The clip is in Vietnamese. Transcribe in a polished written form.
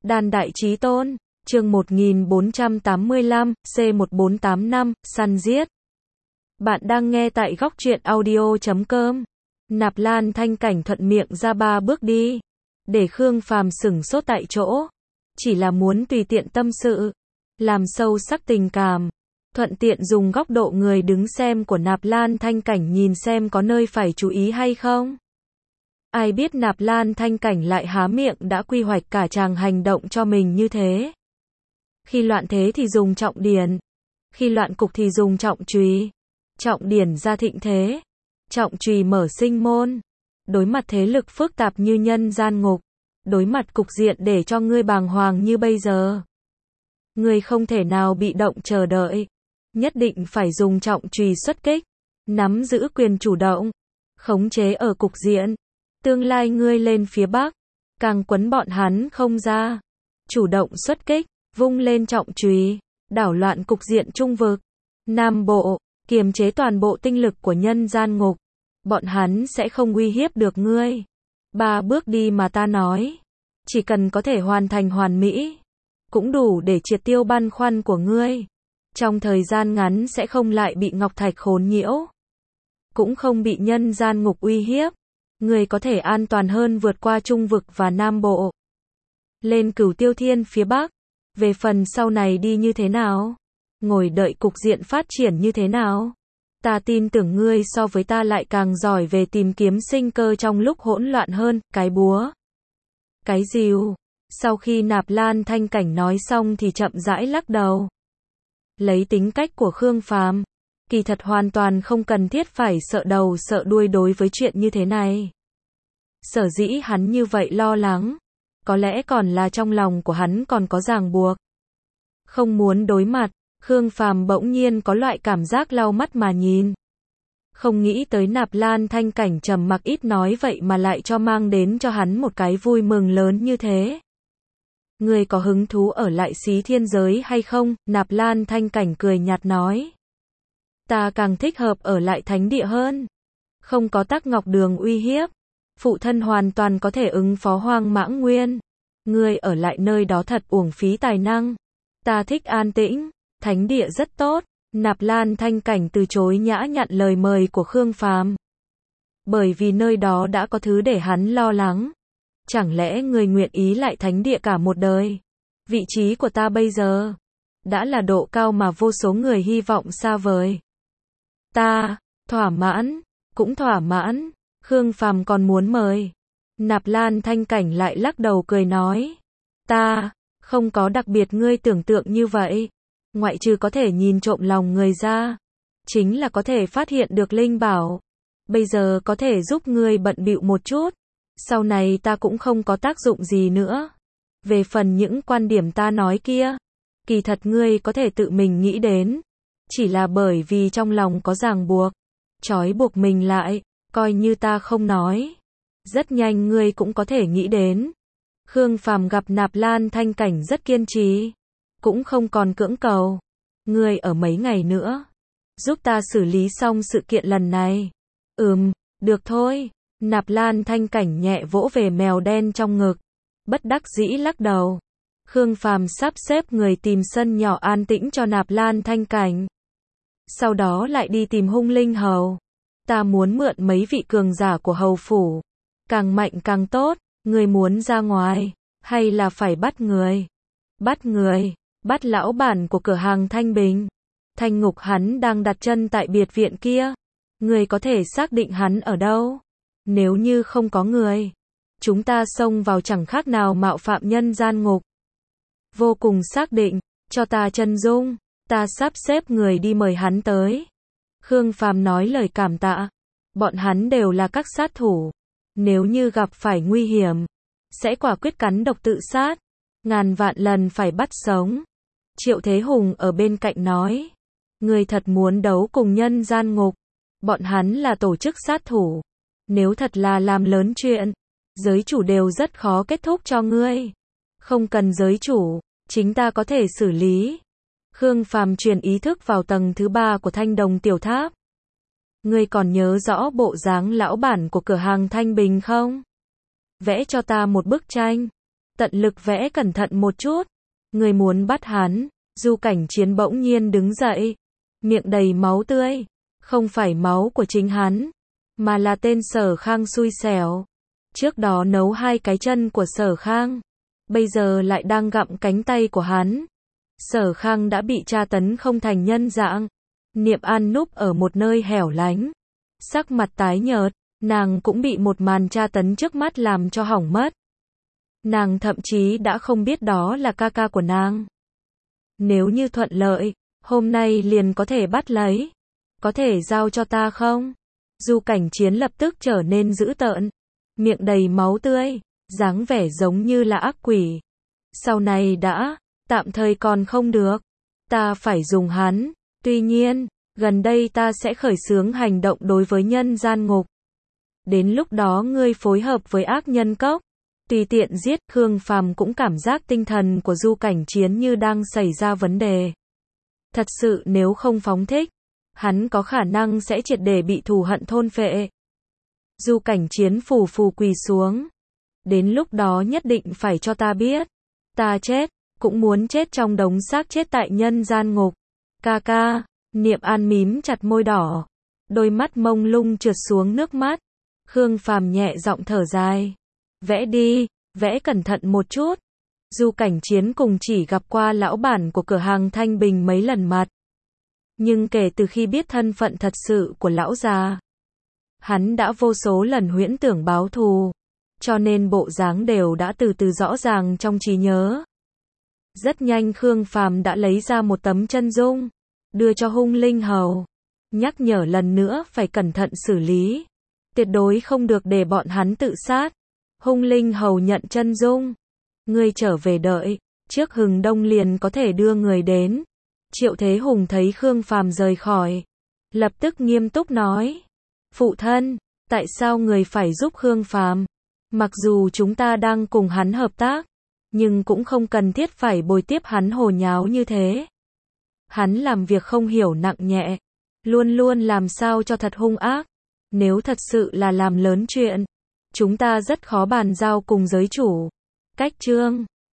Đan Đại Chí Tôn, chương 1485, C1485, săn giết. Bạn đang nghe tại góc truyện audio.com. Nạp Lan Thanh Cảnh thuận miệng ra 3 bước đi, để Khương Phàm sửng sốt tại chỗ. Chỉ là muốn tùy tiện tâm sự, làm sâu sắc tình cảm, thuận tiện dùng góc độ người đứng xem của Nạp Lan Thanh Cảnh nhìn xem có nơi phải chú ý hay không. Ai biết Nạp Lan Thanh Cảnh lại há miệng đã quy hoạch cả chàng hành động cho mình như thế. Khi loạn thế thì dùng trọng điển, khi loạn cục thì dùng trọng trùy. Trọng điển ra thịnh thế, trọng trùy mở sinh môn. Đối mặt thế lực phức tạp như nhân gian ngục, đối mặt cục diện để cho ngươi bàng hoàng như bây giờ, ngươi không thể nào bị động chờ đợi, nhất định phải dùng trọng trùy xuất kích, nắm giữ quyền chủ động, khống chế ở cục diện. Tương lai ngươi lên phía Bắc, càng quấn bọn hắn không ra, chủ động xuất kích, vung lên trọng trùy, đảo loạn cục diện Trung vực, Nam Bộ, kiềm chế toàn bộ tinh lực của nhân gian ngục, bọn hắn sẽ không uy hiếp được ngươi. 3 bước đi mà ta nói, chỉ cần có thể hoàn thành hoàn mỹ, cũng đủ để triệt tiêu băn khoăn của ngươi. Trong thời gian ngắn sẽ không lại bị Ngọc Thạch khốn nhiễu, cũng không bị nhân gian ngục uy hiếp. Ngươi có thể an toàn hơn vượt qua Trung vực và Nam Bộ, lên Cửu Tiêu Thiên phía Bắc. Về phần sau này đi như thế nào, ngồi đợi cục diện phát triển như thế nào, ta tin tưởng ngươi so với ta lại càng giỏi về tìm kiếm sinh cơ trong lúc hỗn loạn hơn. Cái búa, cái rìu. Sau khi Nạp Lan Thanh Cảnh nói xong thì chậm rãi lắc đầu. Lấy tính cách của Khương Phàm, kỳ thật hoàn toàn không cần thiết phải sợ đầu sợ đuôi đối với chuyện như thế này. Sở dĩ hắn như vậy lo lắng, có lẽ còn là trong lòng của hắn còn có ràng buộc, không muốn đối mặt. Khương Phàm bỗng nhiên có loại cảm giác lau mắt mà nhìn. Không nghĩ tới Nạp Lan Thanh Cảnh trầm mặc ít nói vậy mà lại cho mang đến cho hắn một cái vui mừng lớn như thế. Ngươi có hứng thú ở lại Xí Thiên giới hay không? Nạp Lan Thanh Cảnh cười nhạt nói. Ta càng thích hợp ở lại thánh địa hơn. Không có Tắc Ngọc Đường uy hiếp, phụ thân hoàn toàn có thể ứng phó Hoang Mãng Nguyên. Ngươi ở lại nơi đó thật uổng phí tài năng. Ta thích an tĩnh, thánh địa rất tốt. Nạp Lan Thanh Cảnh từ chối nhã nhặn lời mời của Khương Phàm. Bởi vì nơi đó đã có thứ để hắn lo lắng. Chẳng lẽ ngươi nguyện ý lại thánh địa cả một đời? Vị trí của ta bây giờ đã là độ cao mà vô số người hy vọng xa vời. Ta thỏa mãn, cũng thỏa mãn. Khương Phàm còn muốn mời. Nạp Lan Thanh Cảnh lại lắc đầu cười nói. Ta không có đặc biệt ngươi tưởng tượng như vậy. Ngoại trừ có thể nhìn trộm lòng người ra, chính là có thể phát hiện được linh bảo. Bây giờ có thể giúp ngươi bận bịu một chút, sau này ta cũng không có tác dụng gì nữa. Về phần những quan điểm ta nói kia, kỳ thật ngươi có thể tự mình nghĩ đến, chỉ là bởi vì trong lòng có ràng buộc, trói buộc mình lại, coi như ta không nói. Rất nhanh ngươi cũng có thể nghĩ đến. Khương Phàm gặp Nạp Lan Thanh Cảnh rất kiên trì, cũng không còn cưỡng cầu. Ngươi ở mấy ngày nữa, giúp ta xử lý xong sự kiện lần này. Được thôi. Nạp Lan Thanh Cảnh nhẹ vỗ về mèo đen trong ngực, bất đắc dĩ lắc đầu. Khương Phàm sắp xếp người tìm sân nhỏ an tĩnh cho Nạp Lan Thanh Cảnh. Sau đó lại đi tìm Hung Linh Hầu. Ta muốn mượn mấy vị cường giả của hầu phủ, càng mạnh càng tốt. Ngươi muốn ra ngoài, hay là phải bắt người? Bắt người, bắt lão bản của cửa hàng Thanh Bình. Thanh Ngục hắn đang đặt chân tại biệt viện kia. Ngươi có thể xác định hắn ở đâu? Nếu như không có người, chúng ta xông vào chẳng khác nào mạo phạm nhân gian ngục. Vô cùng xác định, cho ta chân dung, ta sắp xếp người đi mời hắn tới. Khương Phàm nói lời cảm tạ. Bọn hắn đều là các sát thủ, nếu như gặp phải nguy hiểm, sẽ quả quyết cắn độc tự sát, ngàn vạn lần phải bắt sống. Triệu Thế Hùng ở bên cạnh nói, ngươi thật muốn đấu cùng nhân gian ngục? Bọn hắn là tổ chức sát thủ, nếu thật là làm lớn chuyện, giới chủ đều rất khó kết thúc cho ngươi. Không cần giới chủ, chính ta có thể xử lý. Khương Phàm truyền ý thức vào tầng thứ 3 của Thanh Đồng Tiểu Tháp. Ngươi còn nhớ rõ bộ dáng lão bản của cửa hàng Thanh Bình không? Vẽ cho ta một bức tranh. tận lực vẽ cẩn thận một chút. Người muốn bắt hắn. Du Cảnh Chiến bỗng nhiên đứng dậy, miệng đầy máu tươi. Không phải máu của chính hắn, mà là tên Sở Khang xui xẻo. Trước đó nấu 2 cái chân của Sở Khang, bây giờ lại đang gặm cánh tay của hắn. Sở Khang đã bị tra tấn không thành nhân dạng. Niệm An núp ở một nơi hẻo lánh, sắc mặt tái nhợt, nàng cũng bị một màn tra tấn trước mắt làm cho hỏng mất. Nàng thậm chí đã không biết đó là ca ca của nàng. Nếu như thuận lợi, hôm nay liền có thể bắt lấy. Có thể giao cho ta không? Du Cảnh Chiến lập tức trở nên dữ tợn, miệng đầy máu tươi, dáng vẻ giống như là ác quỷ. Sau này đã, tạm thời còn không được. Ta phải dùng hắn. Tuy nhiên, gần đây ta sẽ khởi xướng hành động đối với nhân gian ngục. Đến lúc đó ngươi phối hợp với ác nhân cốc, tùy tiện giết. Khương Phàm cũng cảm giác tinh thần của Du Cảnh Chiến như đang xảy ra vấn đề. Thật sự nếu không phóng thích, hắn có khả năng sẽ triệt để bị thù hận thôn phệ. Du Cảnh Chiến phù phù quỳ xuống. Đến lúc đó nhất định phải cho ta biết. Ta chết, cũng muốn chết trong đống xác chết tại nhân gian ngục. Ca ca, Niệm An mím chặt môi đỏ. Đôi mắt mông lung trượt xuống nước mắt. Khương Phàm nhẹ giọng thở dài. Vẽ đi, vẽ cẩn thận một chút. Du Cảnh Chiến cùng chỉ gặp qua lão bản của cửa hàng Thanh Bình mấy lần mặt. Nhưng kể từ khi biết thân phận thật sự của lão già, hắn đã vô số lần huyễn tưởng báo thù, cho nên bộ dáng đều đã từ từ rõ ràng trong trí nhớ. Rất nhanh Khương Phàm đã lấy ra một tấm chân dung, đưa cho Hung Linh Hầu, nhắc nhở lần nữa phải cẩn thận xử lý, tuyệt đối không được để bọn hắn tự sát. Hung Linh Hầu nhận chân dung. Ngươi trở về đợi, trước hừng đông liền có thể đưa người đến. Triệu Thế Hùng thấy Khương Phàm rời khỏi, lập tức nghiêm túc nói. Phụ thân, tại sao người phải giúp Khương Phàm? Mặc dù chúng ta đang cùng hắn hợp tác, nhưng cũng không cần thiết phải bồi tiếp hắn hồ nháo như thế. Hắn làm việc không hiểu nặng nhẹ, luôn luôn làm sao cho thật hung ác. Nếu thật sự là làm lớn chuyện, chúng ta rất khó bàn giao cùng giới chủ. Cách chương